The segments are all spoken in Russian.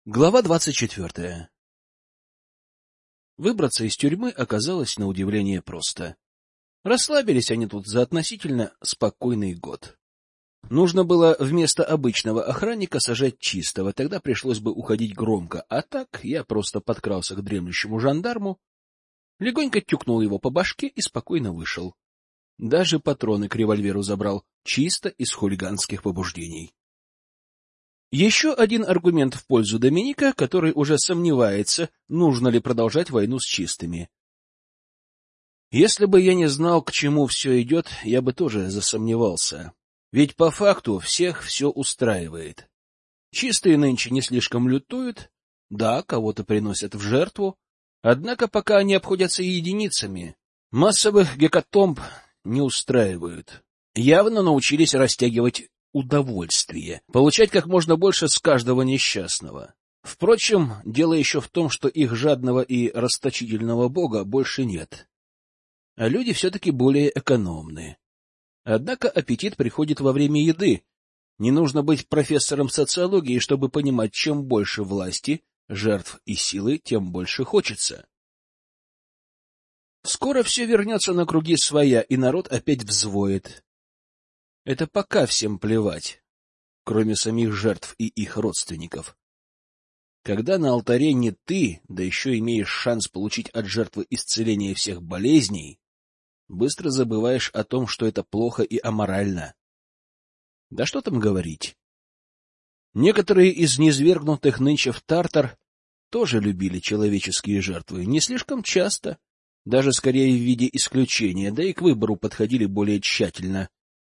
Глава 24. Выбраться из тюрьмы оказалось на удивление просто. Расслабились они тут за относительно спокойный год. Нужно было вместо обычного охранника сажать чистого, тогда пришлось бы уходить громко, а так я просто подкрался к дремлющему жандарму, легонько тюкнул его по башке и спокойно вышел. Даже патроны к револьверу забрал, чисто из хулиганских побуждений. Еще один аргумент в пользу Доминика, который уже сомневается, нужно ли продолжать войну с чистыми. Если бы я не знал, к чему все идет, я бы тоже засомневался. Ведь по факту всех все устраивает. Чистые нынче не слишком лютуют, да, кого-то приносят в жертву, однако пока они обходятся единицами, массовых гекатомб не устраивают. Явно научились растягивать удовольствие, получать как можно больше с каждого несчастного. Впрочем, дело еще в том, что их жадного и расточительного бога больше нет. А люди все-таки более экономны. Однако аппетит приходит во время еды. Не нужно быть профессором социологии, чтобы понимать, чем больше власти, жертв и силы, тем больше хочется. Скоро все вернется на круги своя, и народ опять взвоет. Это пока всем плевать, кроме самих жертв и их родственников. Когда на алтаре не ты, да еще имеешь шанс получить от жертвы исцеление всех болезней, быстро забываешь о том, что это плохо и аморально. Да что там говорить. Некоторые из низвергнутых нынче в Тартар тоже любили человеческие жертвы, не слишком часто, даже скорее в виде исключения, да и к выбору подходили более тщательно.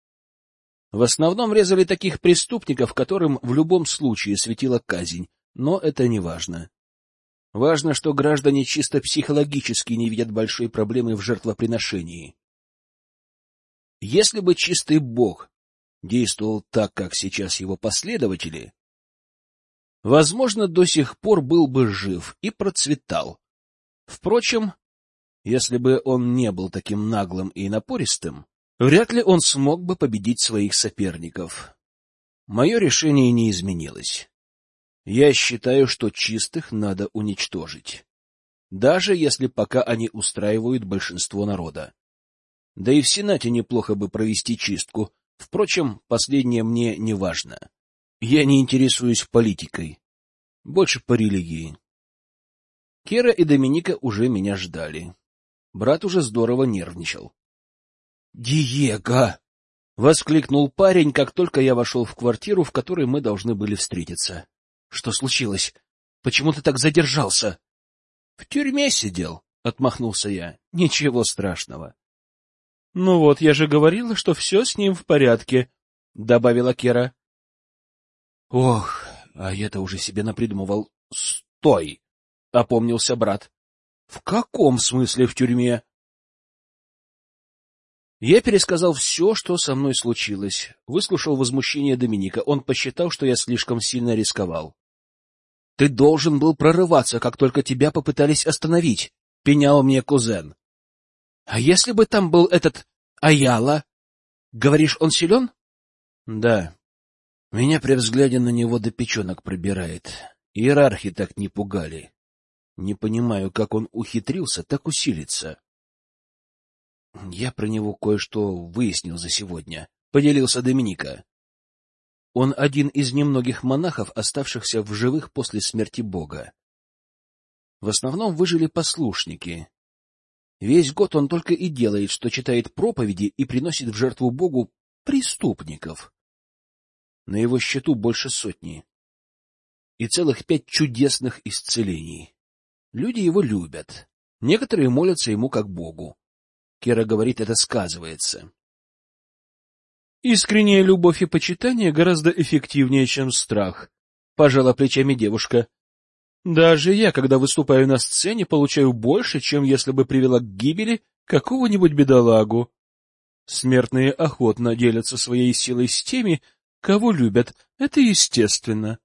В основном резали таких преступников, которым в любом случае светила казнь, но это не важно. Важно, что граждане чисто психологически не видят большой проблемы в жертвоприношении. Если бы чистый бог действовал так, как сейчас его последователи, возможно, до сих пор был бы жив и процветал. Впрочем, если бы он не был таким наглым и напористым, вряд ли он смог бы победить своих соперников. Мое решение не изменилось. Я считаю, что чистых надо уничтожить, даже если пока они устраивают большинство народа. Да и в Сенате неплохо бы провести чистку. Впрочем, последнее мне не важно. Я не интересуюсь политикой, больше по религии. Кера и Доминика уже меня ждали. Брат уже здорово нервничал. «Диего!» — воскликнул парень, как только я вошел в квартиру, в которой мы должны были встретиться. «Что случилось? Почему ты так задержался?» «В тюрьме сидел», — отмахнулся я. «Ничего страшного». «Ну вот, я же говорила, что все с ним в порядке», — добавила Кера. «Ох, а я-то уже себе напридумывал». «Стой!» — опомнился брат. «В каком смысле в тюрьме?» Я пересказал все, что со мной случилось, выслушал возмущение Доминика. Он посчитал, что я слишком сильно рисковал. — Ты должен был прорываться, как только тебя попытались остановить, — пенял мне кузен. — А если бы там был этот Аяла? Говоришь, он силен? — Да. Меня при взгляде на него до печенок пробирает. Иерархи так не пугали. Не понимаю, как он ухитрился так усилиться. Я про него кое-что выяснил за сегодня, — поделился Доминика. Он один из немногих монахов, оставшихся в живых после смерти Бога. В основном выжили послушники. Весь год он только и делает, что читает проповеди и приносит в жертву Богу преступников. На его счету больше 100. И целых 5 чудесных исцелений. Люди его любят. Некоторые молятся ему как Богу. Кера говорит, это сказывается. Искренняя любовь и почитание гораздо эффективнее, чем страх, — пожала плечами девушка. Даже я, когда выступаю на сцене, получаю больше, чем если бы привела к гибели какого-нибудь бедолагу. Смертные охотно делятся своей силой с теми, кого любят. Это естественно.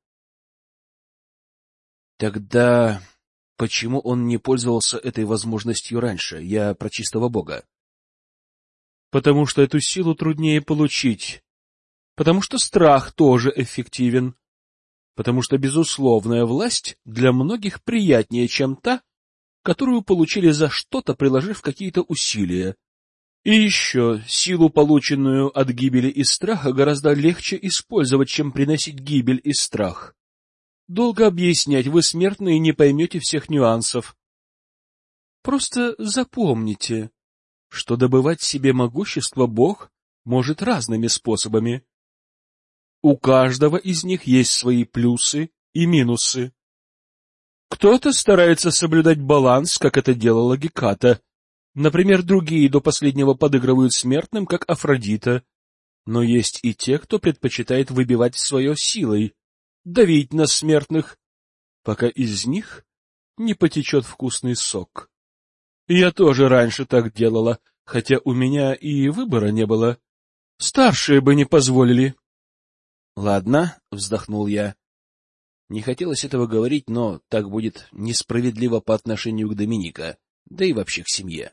Тогда почему он не пользовался этой возможностью раньше? Я про чистого бога. Потому что эту силу труднее получить. Потому что страх тоже эффективен. потому что безусловная власть для многих приятнее, чем та, которую получили за что-то, приложив какие-то усилия. И еще силу, полученную от гибели и страха, гораздо легче использовать, чем приносить гибель и страх. Долго объяснять, вы, смертные, не поймете всех нюансов. Просто запомните, что добывать себе могущество Бог может разными способами. У каждого из них есть свои плюсы и минусы. Кто-то старается соблюдать баланс, как это делала Геката. Например, другие до последнего подыгрывают смертным, как Афродита. Но есть и те, кто предпочитает выбивать свое силой, давить на смертных, пока из них не потечет вкусный сок. Я тоже раньше так делала, хотя у меня и выбора не было. Старшие бы не позволили. — Ладно, — вздохнул я. Не хотелось этого говорить, но так будет несправедливо по отношению к Доминика, да и вообще к семье.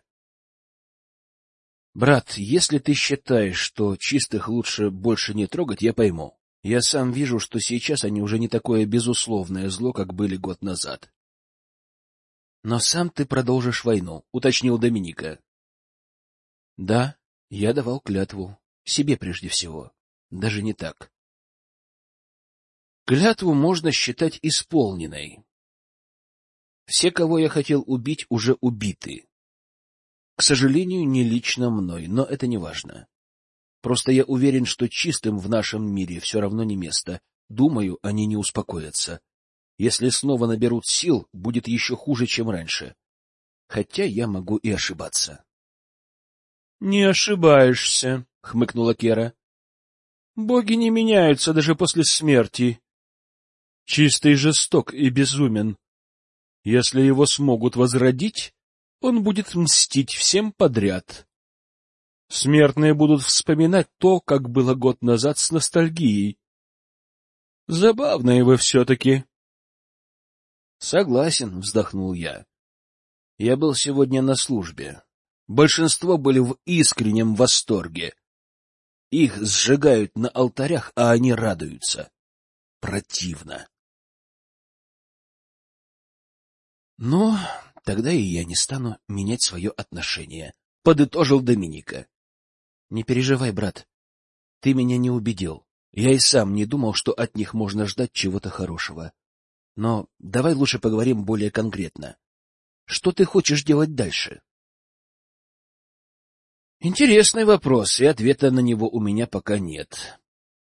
Брат, если ты считаешь, что чистых лучше больше не трогать, я пойму. Я сам вижу, что сейчас они уже не такое безусловное зло, как были год назад. Но сам ты продолжишь войну, — уточнил Доминика. Да, я давал клятву. Себе прежде всего. Даже не так. Клятву можно считать исполненной. Все, кого я хотел убить, уже убиты. К сожалению, не лично мной, но это не важно. Просто я уверен, что чистым в нашем мире все равно не место. Думаю, они не успокоятся. Если снова наберут сил, будет еще хуже, чем раньше. Хотя я могу и ошибаться. — Не ошибаешься, — хмыкнула Кера. — Боги не меняются даже после смерти. Чистый жесток и безумен. Если его смогут возродить, он будет мстить всем подряд. Смертные будут вспоминать то, как было год назад, с ностальгией. Забавные вы все-таки. — Согласен, — вздохнул я. Я был сегодня на службе. Большинство были в искреннем восторге. Их сжигают на алтарях, а они радуются. Противно. Но тогда и я не стану менять свое отношение, — подытожил Доминика. — Не переживай, брат. Ты меня не убедил. Я и сам не думал, что от них можно ждать чего-то хорошего. Но давай лучше поговорим более конкретно. Что ты хочешь делать дальше? Интересный вопрос, и ответа на него у меня пока нет.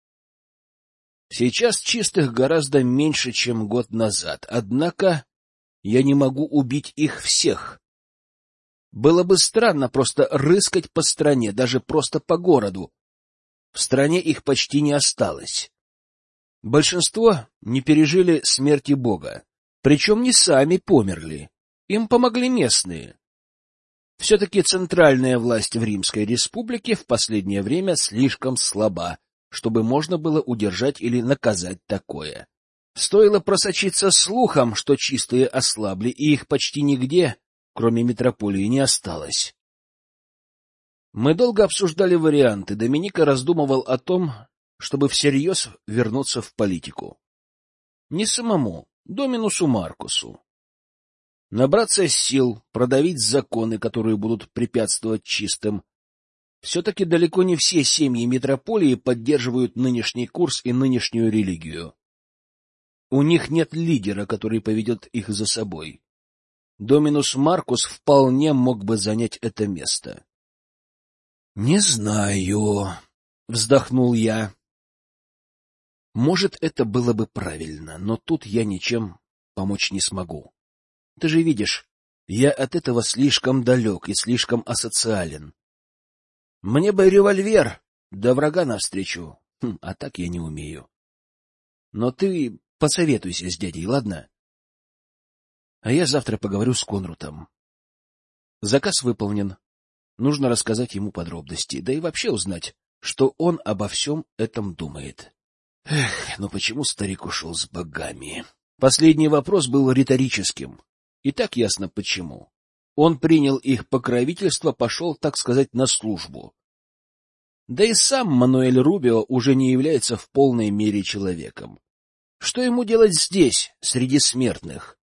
Сейчас чистых гораздо меньше, чем год назад, однако я не могу убить их всех. Было бы странно просто рыскать по стране, даже просто по городу. В стране их почти не осталось. Большинство не пережили смерти Бога, причем не сами померли, им помогли местные. Все-таки центральная власть в Римской Республике в последнее время слишком слаба, чтобы можно было удержать или наказать такое. Стоило просочиться слухом, что чистые ослабли, и их почти нигде, кроме метрополии, не осталось. Мы долго обсуждали варианты. Доминика раздумывал о том, чтобы всерьез вернуться в политику. Не самому, Доминусу Маркусу. Набраться сил, продавить законы, которые будут препятствовать чистым. Все-таки далеко не все семьи метрополии поддерживают нынешний курс и нынешнюю религию. У них нет лидера, который поведет их за собой. Доминус Маркус вполне мог бы занять это место. — Не знаю, — вздохнул я. Может, это было бы правильно, но тут я ничем помочь не смогу. Ты же видишь, я от этого слишком далек и слишком асоциален. Мне бы револьвер, да врага навстречу, а так я не умею. Но ты посоветуйся с дядей, ладно? А я завтра поговорю с Конрутом. Заказ выполнен. Нужно рассказать ему подробности, да и вообще узнать, что он обо всем этом думает. Эх, ну почему старик ушел с богами? Последний вопрос был риторическим. И так ясно почему. Он принял их покровительство, пошел, так сказать, на службу. Да и сам Мануэль Рубио уже не является в полной мере человеком. Что ему делать здесь, среди смертных?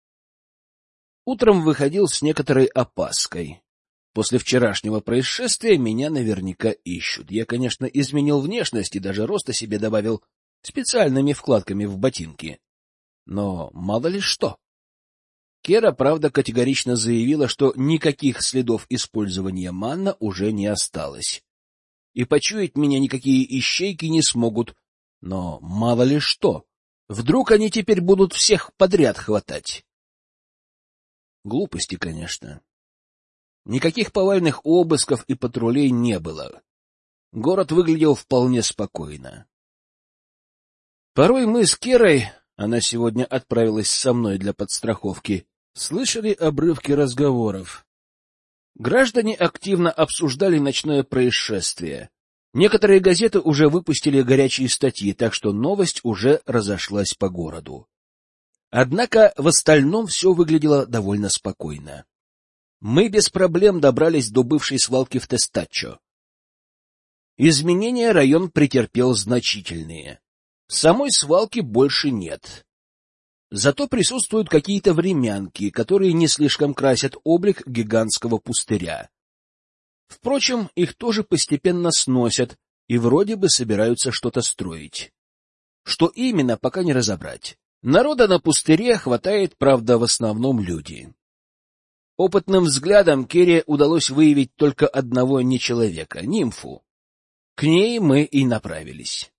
Утром выходил с некоторой опаской. После вчерашнего происшествия меня наверняка ищут. Я, конечно, изменил внешность и даже роста себе добавил специальными вкладками в ботинки. Но мало ли что. Кера, правда, категорично заявила, что никаких следов использования манна уже не осталось. И почуять меня никакие ищейки не смогут. Но мало ли что. Вдруг они теперь будут всех подряд хватать. Глупости, конечно. Никаких повальных обысков и патрулей не было. Город выглядел вполне спокойно. Порой мы с Керой, она сегодня отправилась со мной для подстраховки, слышали обрывки разговоров. Граждане активно обсуждали ночное происшествие. Некоторые газеты уже выпустили горячие статьи, так что новость уже разошлась по городу. Однако в остальном все выглядело довольно спокойно. Мы без проблем добрались до бывшей свалки в Тестаччо. Изменения район претерпел значительные. Самой свалки больше нет. Зато присутствуют какие-то времянки, которые не слишком красят облик гигантского пустыря. Впрочем, их тоже постепенно сносят и вроде бы собираются что-то строить. Что именно, пока не разобрать. Народа на пустыре хватает, правда, в основном люди. Опытным взглядом Кере удалось выявить только одного нечеловека — нимфу. К ней мы и направились.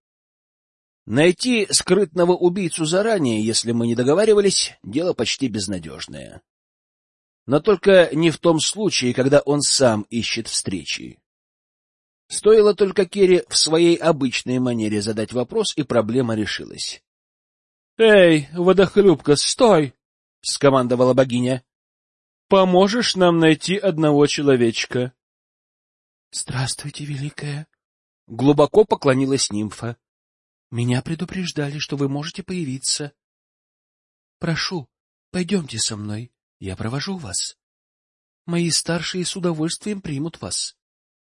Найти скрытного убийцу заранее, если мы не договаривались, дело почти безнадежное. Но только не в том случае, когда он сам ищет встречи. Стоило только Кере в своей обычной манере задать вопрос, и проблема решилась. — Эй, водохлюпка, стой! — скомандовала богиня. — Поможешь нам найти одного человечка? — Здравствуйте, великая! — глубоко поклонилась нимфа. — Меня предупреждали, что вы можете появиться. — Прошу, пойдемте со мной, я провожу вас. Мои старшие с удовольствием примут вас.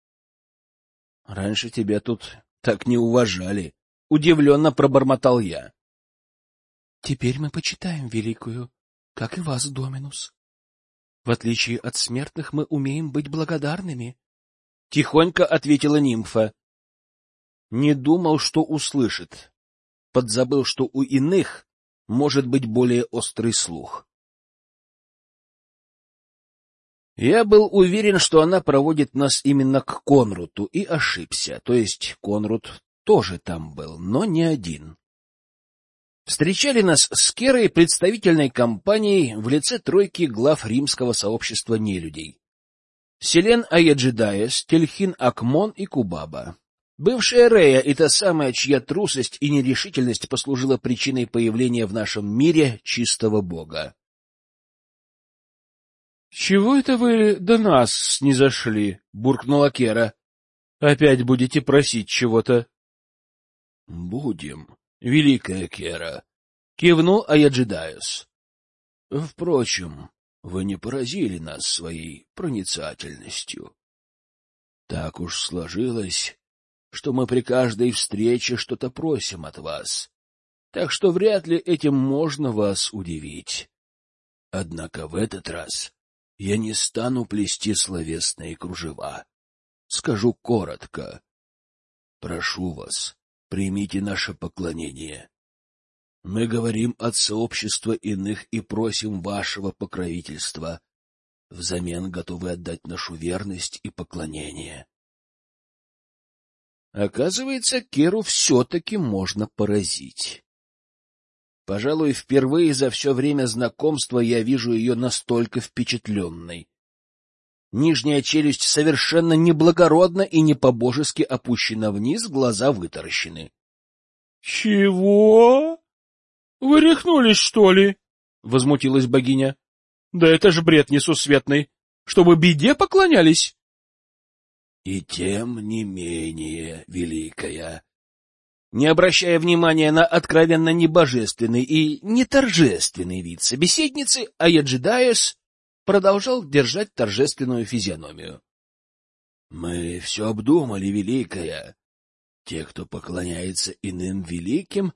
— Раньше тебя тут так не уважали, — удивленно пробормотал я. — Теперь мы почитаем великую, как и вас, Доминус. В отличие от смертных, мы умеем быть благодарными, — тихонько ответила нимфа. Не думал, что услышит. Подзабыл, что у иных может быть более острый слух. Я был уверен, что она проводит нас именно к Конруту, и ошибся. То есть Конрут тоже там был, но не один. Встречали нас с Керой представительной компанией в лице тройки глав римского сообщества нелюдей. Селен Аяджидаес, Тельхин Акмон и Кубаба. Бывшая Рея и та самая, чья трусость и нерешительность послужила причиной появления в нашем мире чистого бога. — Чего это вы до нас снизошли? — буркнула Кера. — Опять будете просить чего-то? — Будем, великая Кера, — кивнул Аяджидаес. — Впрочем, вы не поразили нас своей проницательностью. Так уж сложилось, что мы при каждой встрече что-то просим от вас, так что вряд ли этим можно вас удивить. Однако в этот раз я не стану плести словесные кружева. Скажу коротко. Прошу вас, примите наше поклонение. Мы говорим от сообщества иных и просим вашего покровительства. Взамен готовы отдать нашу верность и поклонение. Оказывается, Керу все-таки можно поразить. Пожалуй, впервые за все время знакомства я вижу ее настолько впечатленной. Нижняя челюсть совершенно неблагородна и не по-божески опущена вниз, глаза вытаращены. — Чего? Вы рехнулись, что ли? — возмутилась богиня. — Да это ж бред несусветный. Чтобы беде поклонялись? — И тем не менее, великая. Не обращая внимания на откровенно небожественный и неторжественный вид собеседницы, Аяджидаес продолжал держать торжественную физиономию. — Мы все обдумали, великая. Те, кто поклоняется иным великим,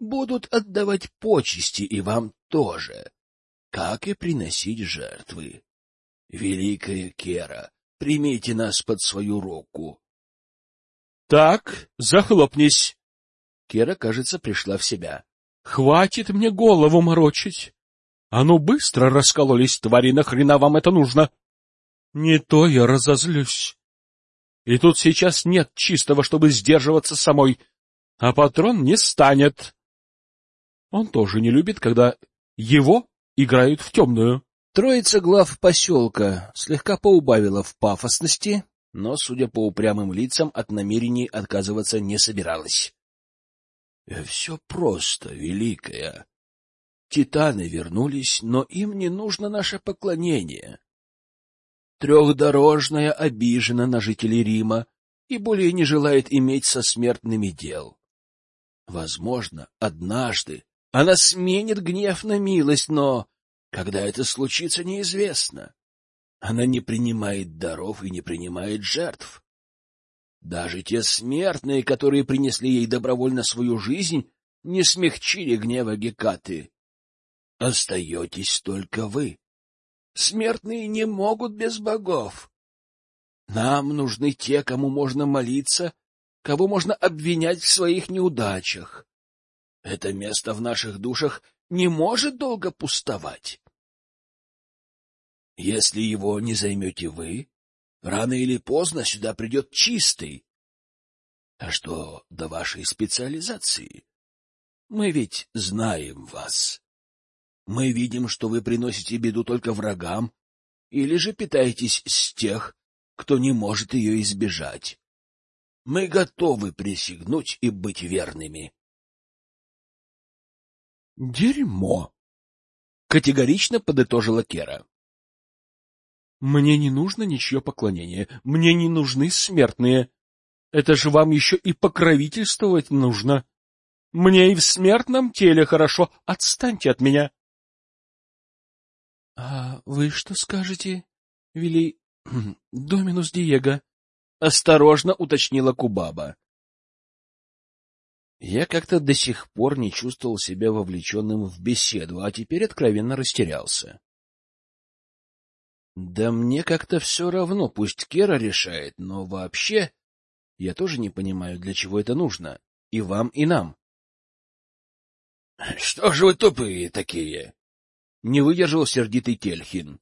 будут отдавать почести и вам тоже, как и приносить жертвы. Великая Кера, примите нас под свою руку. — Так, захлопнись. Кера, кажется, пришла в себя. — Хватит мне голову морочить. А ну быстро раскололись, твари, нахрена вам это нужно? Не то я разозлюсь. И тут сейчас нет чистого, чтобы сдерживаться самой, а патрон не станет. Он тоже не любит, когда его играют в темную. Троица глав поселка слегка поубавила в пафосности, но, судя по упрямым лицам, от намерений отказываться не собиралась. — Все просто, Великая. Титаны вернулись, но им не нужно наше поклонение. Трехдорожная обижена на жителей Рима и более не желает иметь со смертными дел. Возможно, однажды она сменит гнев на милость, но когда это случится, неизвестно. Она не принимает даров и не принимает жертв. Даже те смертные, которые принесли ей добровольно свою жизнь, не смягчили гнева Гекаты. Остаетесь только вы. Смертные не могут без богов. Нам нужны те, кому можно молиться, кого можно обвинять в своих неудачах. Это место в наших душах не может долго пустовать. Если его не займете вы, рано или поздно сюда придет чистый. А что до вашей специализации? Мы ведь знаем вас. Мы видим, что вы приносите беду только врагам, или же питаетесь с тех, кто не может ее избежать. Мы готовы присягнуть и быть верными. — Дерьмо! — категорично подытожила Кера. — Мне не нужно ничье поклонение, мне не нужны смертные. Это же вам еще и покровительствовать нужно. Мне и в смертном теле хорошо, отстаньте от меня. — А вы что скажете, Доминус Диего? — осторожно уточнила Кубаба. Я как-то до сих пор не чувствовал себя вовлеченным в беседу, а теперь откровенно растерялся. Да мне как-то все равно, пусть Кера решает, но вообще я тоже не понимаю, для чего это нужно, и вам, и нам. — Что же вы тупые такие? — не выдержал сердитый Кельхин.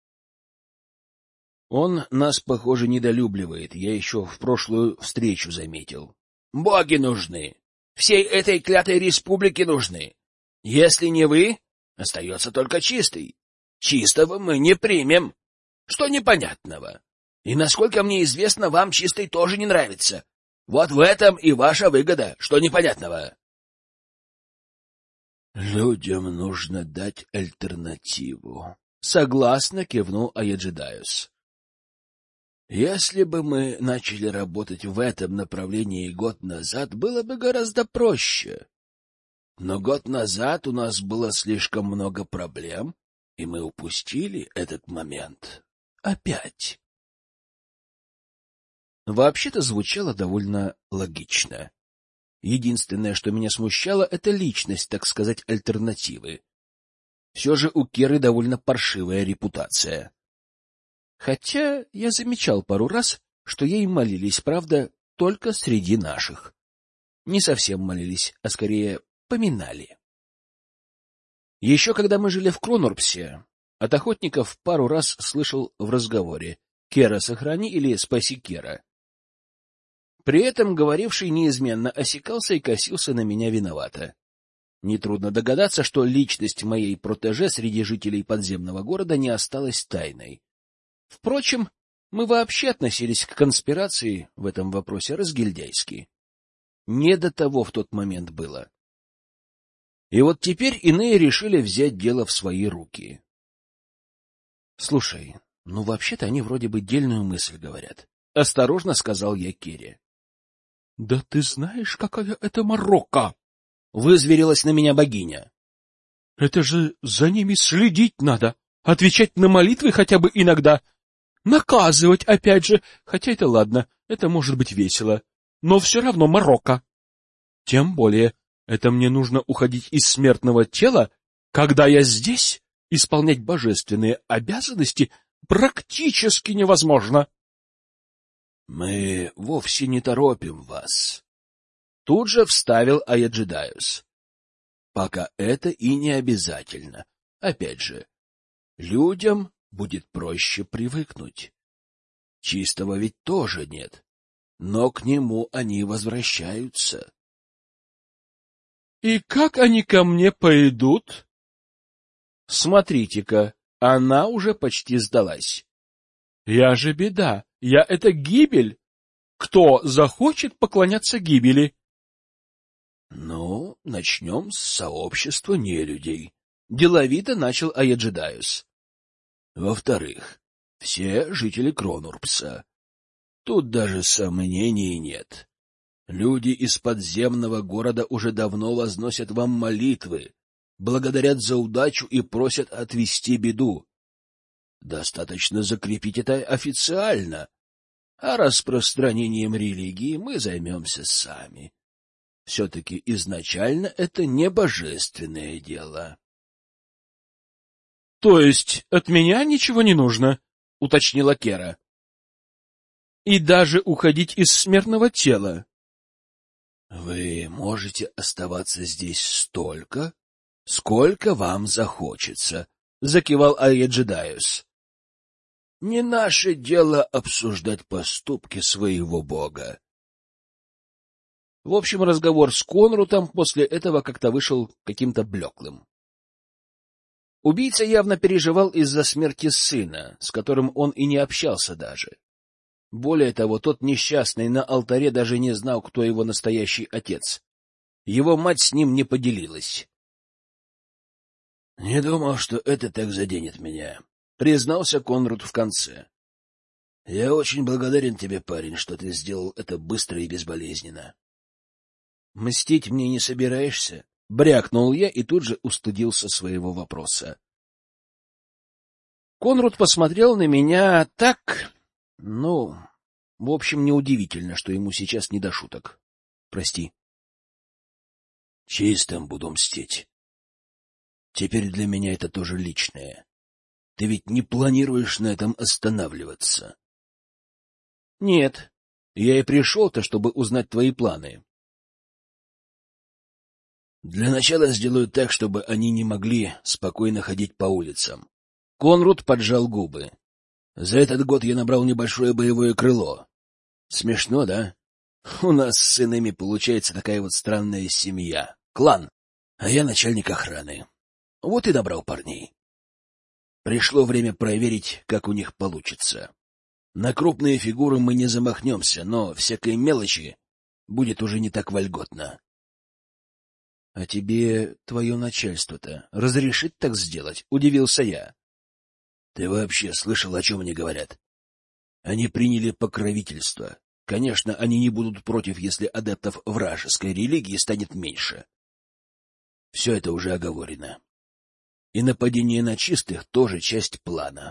Он нас, похоже, недолюбливает, я еще в прошлую встречу заметил. Боги нужны, всей этой клятой республике нужны. Если не вы, остается только чистый. Чистого мы не примем. Что непонятного? И, насколько мне известно, вам чистый тоже не нравится. Вот в этом и ваша выгода, что непонятного. Людям нужно дать альтернативу. Согласно кивнул Аяджидайус. Если бы мы начали работать в этом направлении год назад, было бы гораздо проще. Но год назад у нас было слишком много проблем, и мы упустили этот момент. Опять. Вообще-то звучало довольно логично. Единственное, что меня смущало, — это личность, так сказать, альтернативы. Все же у Керы довольно паршивая репутация. Хотя я замечал пару раз, что ей молились, правда, только среди наших. Не совсем молились, а скорее поминали. Еще когда мы жили в Кронорпсе, от охотников пару раз слышал в разговоре «Кера, сохрани» или «Спаси Кера». При этом говоривший неизменно осекался и косился на меня виновато. Нетрудно догадаться, что личность моей протеже среди жителей подземного города не осталась тайной. Впрочем, мы вообще относились к конспирации в этом вопросе разгильдяйски. Не до того в тот момент было. И вот теперь иные решили взять дело в свои руки. Слушай, ну вообще-то они вроде бы дельную мысль говорят. Осторожно сказал я Кере. — Да ты знаешь, какая это морока! — вызверилась на меня богиня. — Это же за ними следить надо, отвечать на молитвы хотя бы иногда, наказывать опять же, хотя это ладно, это может быть весело, но все равно морока. Тем более, Это мне нужно уходить из смертного тела, когда я здесь? Исполнять божественные обязанности практически невозможно. Мы вовсе не торопим вас. Тут же вставил Аяджидайус. Пока это и не обязательно. Опять же, людям будет проще привыкнуть. Чистого ведь тоже нет, но к нему они возвращаются. И как они ко мне пойдут? Смотрите-ка, она уже почти сдалась. Я же беда, я — это гибель. Кто захочет поклоняться гибели? Ну, начнем с сообщества нелюдей. Деловито начал Аяджидайус. Во-вторых, все жители Кронурпса. Тут даже сомнений нет. Люди из подземного города уже давно возносят вам молитвы, благодарят за удачу и просят отвести беду. Достаточно закрепить это официально, а распространением религии мы займемся сами. Все-таки изначально это не божественное дело. — То есть от меня ничего не нужно? — уточнила Кера. — И даже уходить из смертного тела? — Вы можете оставаться здесь столько, сколько вам захочется, — закивал Аяджидайус. — Не наше дело обсуждать поступки своего бога. В общем, разговор с Конрутом после этого как-то вышел каким-то блеклым. Убийца явно переживал из-за смерти сына, с которым он и не общался даже. Более того, тот несчастный на алтаре даже не знал, кто его настоящий отец. Его мать с ним не поделилась. — Не думал, что это так заденет меня, — признался Конрут в конце. — Я очень благодарен тебе, парень, что ты сделал это быстро и безболезненно. — Мстить мне не собираешься? — брякнул я и тут же устыдился своего вопроса. Конрут посмотрел на меня так... Ну, в общем, неудивительно, что ему сейчас не до шуток. Прости. Чистым буду мстить. Теперь для меня это тоже личное. Ты ведь не планируешь на этом останавливаться? Нет. Я и пришел-то, чтобы узнать твои планы. Для начала сделаю так, чтобы они не могли спокойно ходить по улицам. Конрут поджал губы. За этот год я набрал небольшое боевое крыло. Смешно, да? У нас с сынами получается такая вот странная семья. Клан. А я начальник охраны. Вот и набрал парней. Пришло время проверить, как у них получится. На крупные фигуры мы не замахнемся, но всякой мелочи будет уже не так вольготно. — А тебе твое начальство-то разрешит так сделать? — удивился я. Ты вообще слышал, о чем они говорят? Они приняли покровительство. Конечно, они не будут против, если адептов вражеской религии станет меньше. Все это уже оговорено. И нападение на чистых тоже часть плана.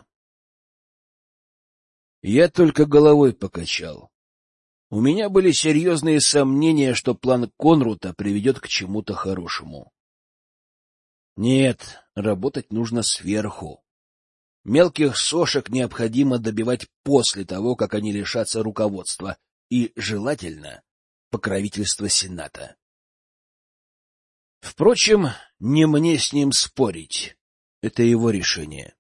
Я только головой покачал. У меня были серьезные сомнения, что план Конрута приведет к чему-то хорошему. Нет, работать нужно сверху. Мелких сошек необходимо добивать после того, как они лишатся руководства и, желательно, покровительства Сената. Впрочем, не мне с ним спорить. Это его решение.